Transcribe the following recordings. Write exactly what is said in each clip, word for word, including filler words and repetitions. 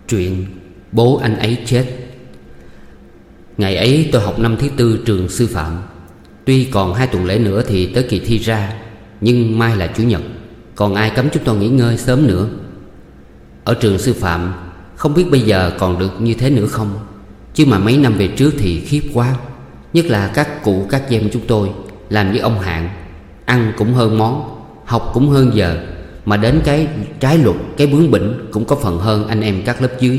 Truyện Bố Anh Ấy Chết. Ngày ấy tôi học năm thứ tư trường sư phạm. Tuy còn hai tuần lễ nữa thì tới kỳ thi ra, nhưng mai là chủ nhật, còn ai cấm chúng tôi nghỉ ngơi sớm nữa. Ở trường sư phạm không biết bây giờ còn được như thế nữa không, chứ mà mấy năm về trước thì khiếp quá. Nhất là các cụ các em chúng tôi làm như ông Hạng, ăn cũng hơn món, học cũng hơn giờ, mà đến cái trái luật, cái bướng bỉnh cũng có phần hơn anh em các lớp dưới.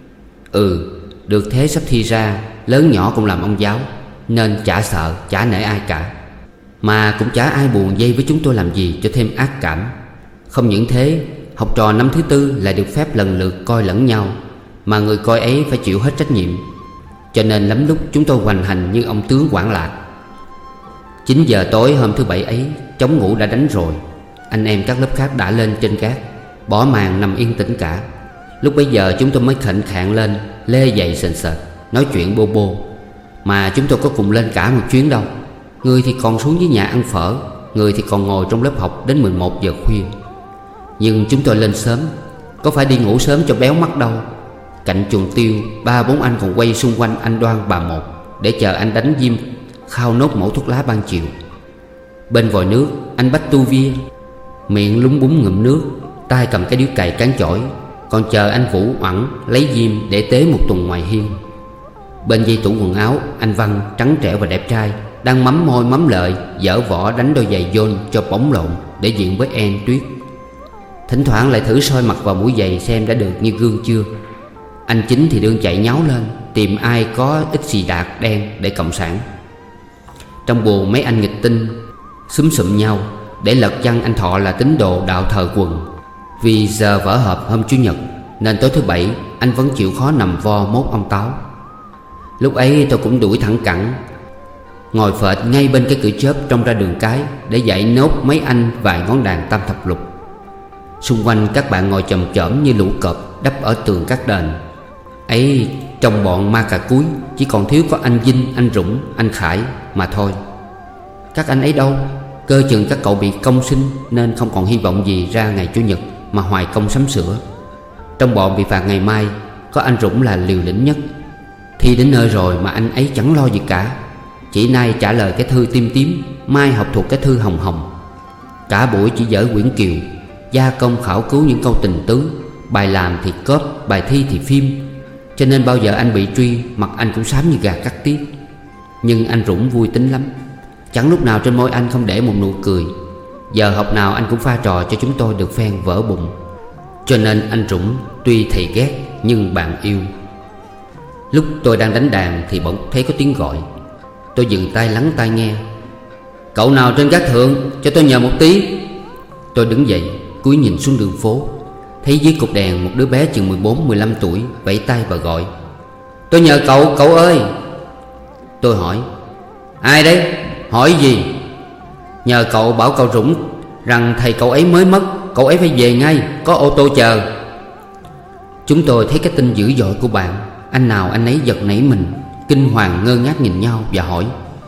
Ừ, được thế sắp thi ra, lớn nhỏ cũng làm ông giáo, nên chả sợ, chả nể ai cả. Mà cũng chả ai buồn dây với chúng tôi làm gì cho thêm ác cảm. Không những thế, học trò năm thứ tư lại được phép lần lượt coi lẫn nhau, mà người coi ấy phải chịu hết trách nhiệm. Cho nên lắm lúc chúng tôi hoành hành như ông tướng Quản Lạc. Chín giờ tối hôm thứ bảy ấy, trống ngủ đã đánh rồi. Anh em các lớp khác đã lên trên gác, bỏ màn nằm yên tĩnh cả. Lúc bấy giờ chúng tôi mới khệnh khạng lên, lê giày sền sệt, nói chuyện bô bô. Mà chúng tôi có cùng lên cả một chuyến đâu. Người thì còn xuống dưới nhà ăn phở, người thì còn ngồi trong lớp học đến mười một giờ khuya. Nhưng chúng tôi lên sớm, có phải đi ngủ sớm cho béo mắt đâu. Cạnh chuồng tiêu, ba bốn anh còn quay xung quanh anh Đoan bà một, để chờ anh đánh diêm khao nốt mẩu thuốc lá ban chiều. Bên vòi nước, anh Bách Tu Via miệng lúng búng ngụm nước, tay cầm cái điếu cày cán chổi, còn chờ anh Vũ Oẵn lấy diêm để tế một tuần ngoài hiên. Bên dây tủ quần áo, anh Văn trắng trẻo và đẹp trai đang mắm môi mắm lợi, dở vỏ đánh đôi giày John cho bóng lộn để diện với En Tuyết. Thỉnh thoảng lại thử soi mặt vào mũi giày xem đã được như gương chưa. Anh Chính thì đương chạy nháo lên tìm ai có ít xì đạt đen để cộng sản. Trong buồng mấy anh nghịch tinh xúm xụm nhau để lật chăng anh Thọ là tín đồ đạo thờ quần. Vì giờ vở họp hôm chủ nhật, nên tối thứ bảy anh vẫn chịu khó nằm vo mốt ông Táo. Lúc ấy tôi cũng đuổi thẳng cẳng, ngồi phệt ngay bên cái cửa chớp trông ra đường cái, để dạy nốt mấy anh vài ngón đàn tam thập lục. Xung quanh các bạn ngồi chòm chõm như lũ cọp đắp ở tường các đền. Ấy, trong bọn ma cà cúi chỉ còn thiếu có anh Vinh, anh Rũng, anh Khải mà thôi. Các anh ấy đâu? Cơ chừng các cậu bị công sinh nên không còn hy vọng gì ra ngày chủ nhật mà hoài công sắm sửa. Trong bọn bị phạt ngày mai, có anh Rũng là liều lĩnh nhất. Thi đến nơi rồi mà anh ấy chẳng lo gì cả. Chỉ nay trả lời cái thư tím tím, mai học thuộc cái thư hồng hồng. Cả buổi chỉ dở quyển Kiều, gia công khảo cứu những câu tình tứ. Bài làm thì cóp, bài thi thì phim. Cho nên bao giờ anh bị truy, mặt anh cũng xám như gà cắt tiết. Nhưng anh Rũng vui tính lắm, chẳng lúc nào trên môi anh không để một nụ cười. Giờ học nào anh cũng pha trò cho chúng tôi được phen vỡ bụng. Cho nên anh Rũng tuy thầy ghét nhưng bạn yêu. Lúc tôi đang đánh đàn thì bỗng thấy có tiếng gọi. Tôi dừng tay lắng tai nghe. Cậu nào trên gác thượng, cho tôi nhờ một tí. Tôi đứng dậy cúi nhìn xuống đường phố, thấy dưới cột đèn một đứa bé chừng mười bốn mười lăm tuổi vẫy tay và gọi. Tôi nhờ cậu, cậu ơi. Tôi hỏi. Ai đấy? Hỏi gì? Nhờ cậu bảo cậu Rũng rằng thầy cậu ấy mới mất, cậu ấy phải về ngay, có ô tô chờ. Chúng tôi thấy cái tin dữ dội của bạn, anh nào anh ấy giật nảy mình, kinh hoàng ngơ ngác nhìn nhau và hỏi.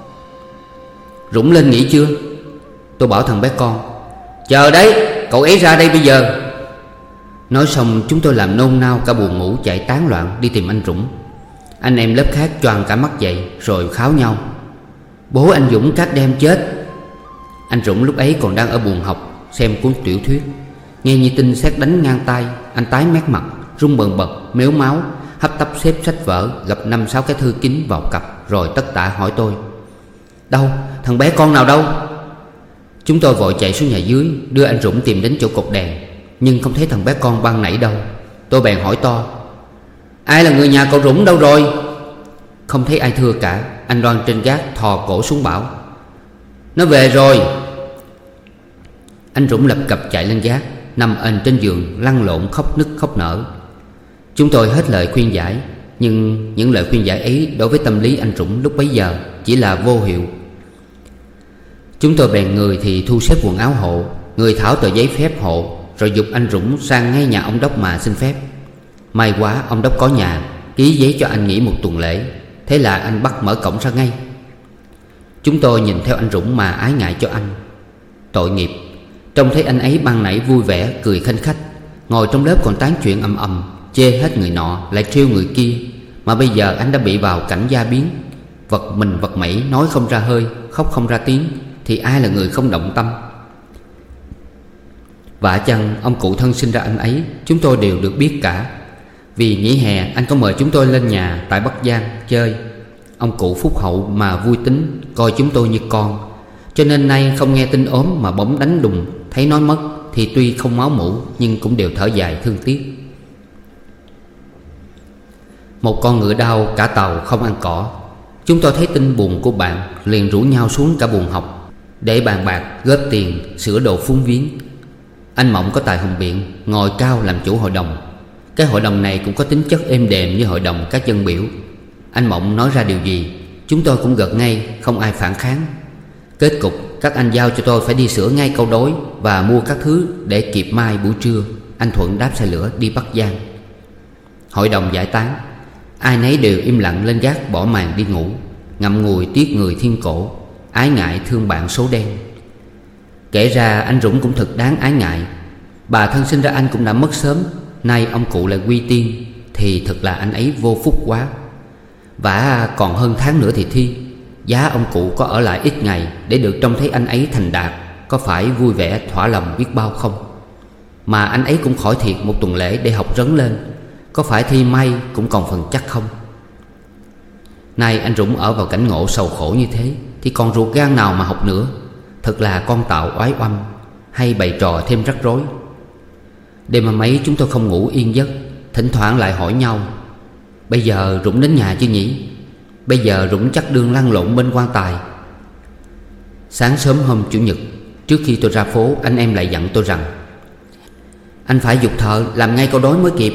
Rũng lên nghỉ chưa? Tôi bảo thằng bé con. Chờ đấy, cậu ấy ra đây bây giờ. Nói xong chúng tôi làm nôn nao cả buồn ngủ chạy tán loạn đi tìm anh Rũng. Anh em lớp khác choàng cả mắt dậy rồi kháo nhau. Bố anh Dũng cát đem chết. Anh Rũng lúc ấy còn đang ở buồng học xem cuốn tiểu thuyết. Nghe như tin sét đánh ngang tai, anh tái mét mặt, run bần bật, mếu máu, hấp tấp xếp sách vở, gặp năm sáu cái thư kín vào cặp, rồi tất tả hỏi tôi. Đâu? Thằng bé con nào đâu? Chúng tôi vội chạy xuống nhà dưới, đưa anh Rũng tìm đến chỗ cột đèn, nhưng không thấy thằng bé con ban nãy đâu. Tôi bèn hỏi to. Ai là người nhà cậu Rũng đâu rồi? Không thấy ai thưa cả. Anh Đoan trên gác thò cổ xuống bảo. Nó về rồi. Anh Rũng lập cập chạy lên gác, nằm ền trên giường lăn lộn khóc nức khóc nở. Chúng tôi hết lời khuyên giải, nhưng những lời khuyên giải ấy đối với tâm lý anh Rũng lúc bấy giờ chỉ là vô hiệu. Chúng tôi bèn người thì thu xếp quần áo hộ, người thảo tờ giấy phép hộ, rồi giục anh Rũng sang ngay nhà ông Đốc mà xin phép. May quá ông Đốc có nhà, ký giấy cho anh nghỉ một tuần lễ. Thế là anh bắt mở cổng ra ngay. Chúng tôi nhìn theo anh Rũng mà ái ngại cho anh. Tội nghiệp, trông thấy anh ấy ban nãy vui vẻ cười khanh khách, ngồi trong lớp còn tán chuyện ầm ầm, chê hết người nọ lại trêu người kia. Mà bây giờ anh đã bị vào cảnh gia biến, vật mình vật mẩy, nói không ra hơi, khóc không ra tiếng, thì ai là người không động tâm? Vả chăng ông cụ thân sinh ra anh ấy chúng tôi đều được biết cả. Vì nghỉ hè anh có mời chúng tôi lên nhà tại Bắc Giang chơi. Ông cụ phúc hậu mà vui tính, coi chúng tôi như con. Cho nên nay không nghe tin ốm mà bỗng đánh đùng, thấy nói mất, thì tuy không máu mủ nhưng cũng đều thở dài thương tiếc. Một con ngựa đau cả tàu không ăn cỏ. Chúng tôi thấy tin buồn của bạn, liền rủ nhau xuống cả buồng học để bàn bạc góp tiền sửa đồ phúng viếng. Anh Mộng có tài hùng biện, ngồi cao làm chủ hội đồng. Cái hội đồng này cũng có tính chất êm đềm như hội đồng các dân biểu. Anh Mộng nói ra điều gì chúng tôi cũng gật ngay, không ai phản kháng. Kết cục các anh giao cho tôi phải đi sửa ngay câu đối và mua các thứ để kịp mai buổi trưa anh Thuận đáp xe lửa đi Bắc Giang. Hội đồng giải tán, ai nấy đều im lặng lên gác bỏ màn đi ngủ, ngậm ngùi tiếc người thiên cổ, ái ngại thương bạn số đen. Kể ra anh Dũng cũng thật đáng ái ngại. Bà thân sinh ra anh cũng đã mất sớm, nay ông cụ lại quy tiên, thì thật là anh ấy vô phúc quá. Vả còn hơn tháng nữa thì thi. Giá ông cụ có ở lại ít ngày để được trông thấy anh ấy thành đạt, có phải vui vẻ thỏa lòng biết bao không? Mà anh ấy cũng khỏi thiệt một tuần lễ để học rấn lên, có phải thi may cũng còn phần chắc không? Nay anh Dũng ở vào cảnh ngộ sầu khổ như thế, thì còn ruột gan nào mà học nữa? Thật là con tạo oái oăm, hay bày trò thêm rắc rối. Đêm hôm ấy chúng tôi không ngủ yên giấc, thỉnh thoảng lại hỏi nhau: bây giờ Dũng đến nhà chưa nhỉ? Bây giờ Dũng chắc đương lăn lộn bên quan tài. Sáng sớm hôm Chủ nhật, trước khi tôi ra phố, anh em lại dặn tôi rằng anh phải giục thợ làm ngay câu đối mới kịp.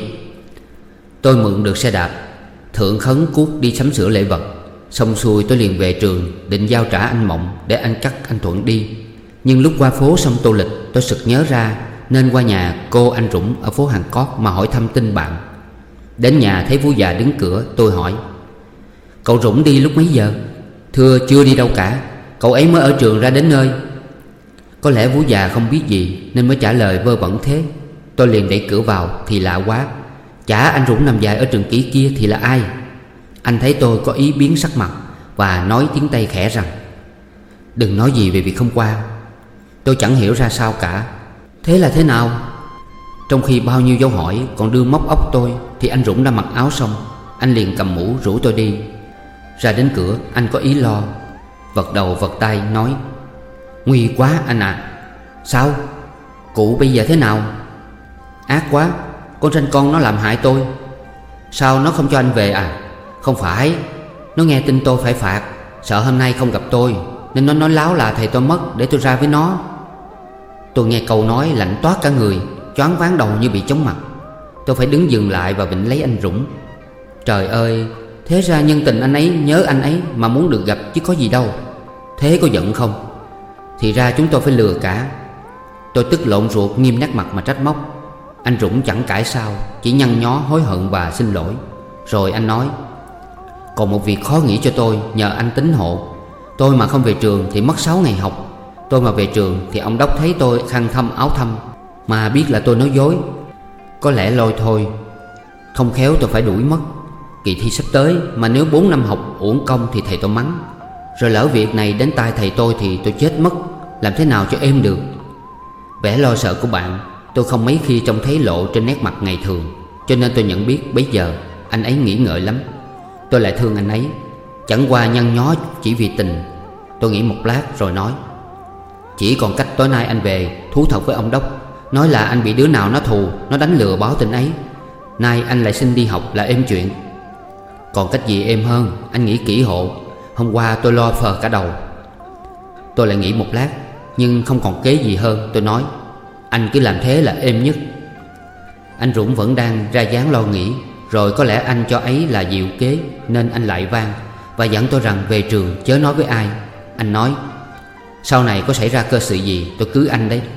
Tôi mượn được xe đạp, thượng khấn cuốc đi sắm sửa lễ vật. Xong xuôi tôi liền về trường, định giao trả anh Mộng để anh cắt anh Thuận đi. Nhưng lúc qua phố sông Tô Lịch, tôi sực nhớ ra nên qua nhà cô anh Dũng ở phố Hàng Cót mà hỏi thăm tin bạn. Đến nhà thấy Vú già đứng cửa, tôi hỏi: cậu Dũng đi lúc mấy giờ? Thưa chưa đi đâu cả, cậu ấy mới ở trường ra đến nơi. Có lẽ Vú già không biết gì nên mới trả lời vơ vẩn thế. Tôi liền đẩy cửa vào thì lạ quá, chả anh Dũng nằm dài ở trường kỹ kia thì là ai? Anh thấy tôi có ý biến sắc mặt và nói tiếng Tây khẽ rằng: đừng nói gì về việc hôm qua. Tôi chẳng hiểu ra sao cả. Thế là thế nào? Trong khi bao nhiêu dấu hỏi còn đưa móc óc tôi, thì anh Dũng đã mặc áo xong. Anh liền cầm mũ rủ tôi đi. Ra đến cửa anh có ý lo, vật đầu vật tay nói: nguy quá anh ạ. À. Sao? Cụ bây giờ thế nào? Ác quá, con ranh con nó làm hại tôi. Sao nó không cho anh về à? Không phải, nó nghe tin tôi phải phạt, sợ hôm nay không gặp tôi, nên nó nói láo là thầy tôi mất để tôi ra với nó. Tôi nghe câu nói lạnh toát cả người, choáng váng đầu như bị chóng mặt. Tôi phải đứng dừng lại và vịnh lấy anh Dũng. Trời ơi, thế ra nhân tình anh ấy nhớ anh ấy mà muốn được gặp chứ có gì đâu. Thế có giận không? Thì ra chúng tôi phải lừa cả. Tôi tức lộn ruột nghiêm nét mặt mà trách móc. Anh Dũng chẳng cãi sao, chỉ nhăn nhó hối hận và xin lỗi. Rồi anh nói: còn một việc khó nghĩ cho tôi, nhờ anh tính hộ. Tôi mà không về trường thì mất sáu ngày học. Tôi mà về trường thì ông đốc thấy tôi khăn thâm áo thâm, mà biết là tôi nói dối, có lẽ lôi thôi. Không khéo tôi phải đuổi mất. Kỳ thi sắp tới, mà nếu bốn năm học uổng công thì thầy tôi mắng. Rồi lỡ việc này đến tai thầy tôi thì tôi chết mất. Làm thế nào cho êm được? Vẻ lo sợ của bạn tôi không mấy khi trông thấy lộ trên nét mặt ngày thường, cho nên tôi nhận biết bấy giờ anh ấy nghĩ ngợi lắm. Tôi lại thương anh ấy, chẳng qua nhăn nhó chỉ vì tình. Tôi nghĩ một lát rồi nói: chỉ còn cách tối nay anh về thú thật với ông đốc, nói là anh bị đứa nào nó thù, nó đánh lừa báo tin ấy. Nay anh lại xin đi học là êm chuyện. Còn cách gì êm hơn, anh nghĩ kỹ hộ. Hôm qua tôi lo phờ cả đầu. Tôi lại nghĩ một lát, nhưng không còn kế gì hơn. Tôi nói: anh cứ làm thế là êm nhất. Anh Dũng vẫn đang ra dáng lo nghĩ. Rồi có lẽ anh cho ấy là diệu kế, nên anh lại van và dặn tôi rằng về trường chớ nói với ai. Anh nói: sau này có xảy ra cơ sự gì tôi cưới anh đấy.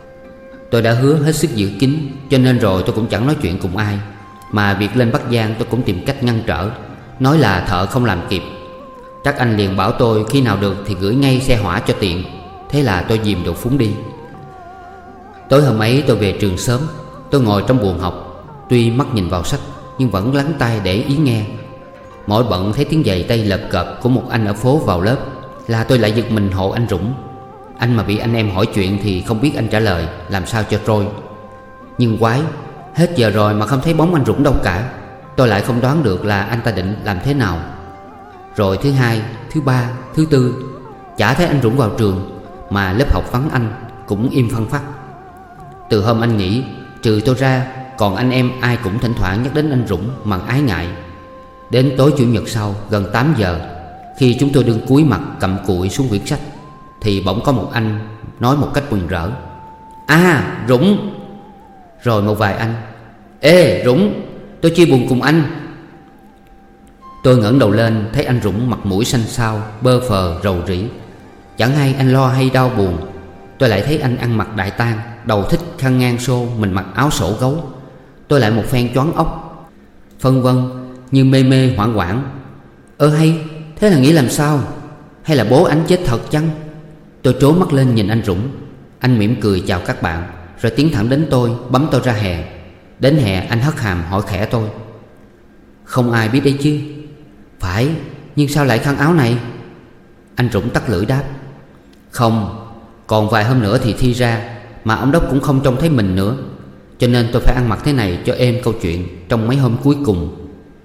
Tôi đã hứa hết sức giữ kín, cho nên rồi tôi cũng chẳng nói chuyện cùng ai. Mà việc lên Bắc Giang tôi cũng tìm cách ngăn trở, nói là thợ không làm kịp. Các anh liền bảo tôi khi nào được thì gửi ngay xe hỏa cho tiện. Thế là tôi dìm đồ phúng đi. Tối hôm ấy tôi về trường sớm. Tôi ngồi trong buồng học. Tuy mắt nhìn vào sách nhưng vẫn lắng tai để ý nghe. Mỗi bận thấy tiếng giày tay lợp cợp của một anh ở phố vào lớp là tôi lại giật mình hộ anh Dũng. Anh mà bị anh em hỏi chuyện thì không biết anh trả lời làm sao cho trôi. Nhưng quái, hết giờ rồi mà không thấy bóng anh Dũng đâu cả. Tôi lại không đoán được là anh ta định làm thế nào. Rồi thứ hai, thứ ba, thứ tư, chả thấy anh Dũng vào trường. Mà lớp học vắng anh cũng im phăng phắc. Từ hôm anh nghỉ, trừ tôi ra, còn anh em ai cũng thỉnh thoảng nhắc đến anh Dũng bằng ái ngại. Đến tối Chủ nhật sau gần tám giờ, khi chúng tôi đương cúi mặt cầm cụi xuống quyển sách, thì bỗng có một anh nói một cách mừng rỡ: "À, Dũng!" Rồi một vài anh: "Ê Dũng, tôi chia buồn cùng anh." Tôi ngẩng đầu lên thấy anh Dũng mặt mũi xanh xao, bơ phờ, rầu rĩ. Chẳng hay anh lo hay đau buồn. Tôi lại thấy anh ăn mặc đại tang, đầu thích khăn ngang xô, mình mặc áo sổ gấu. Tôi lại một phen choáng óc, phân vân như mê mê hoảng hoảng. Ơ hay, thế là nghĩ làm sao? Hay là bố anh chết thật chăng? Tôi trố mắt lên nhìn anh Dũng. Anh mỉm cười chào các bạn, rồi tiến thẳng đến tôi, bấm tôi ra hè. Đến hè anh hất hàm hỏi khẽ tôi: "Không ai biết đấy chứ?" "Phải, nhưng sao lại khăn áo này?" Anh Dũng tắt lưỡi đáp: "Không, còn vài hôm nữa thì thi ra, mà ông đốc cũng không trông thấy mình nữa, cho nên tôi phải ăn mặc thế này cho êm câu chuyện trong mấy hôm cuối cùng."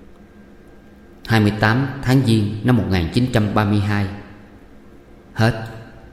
hai mươi tám tháng Giêng năm một nghìn chín trăm ba mươi hai. Hết.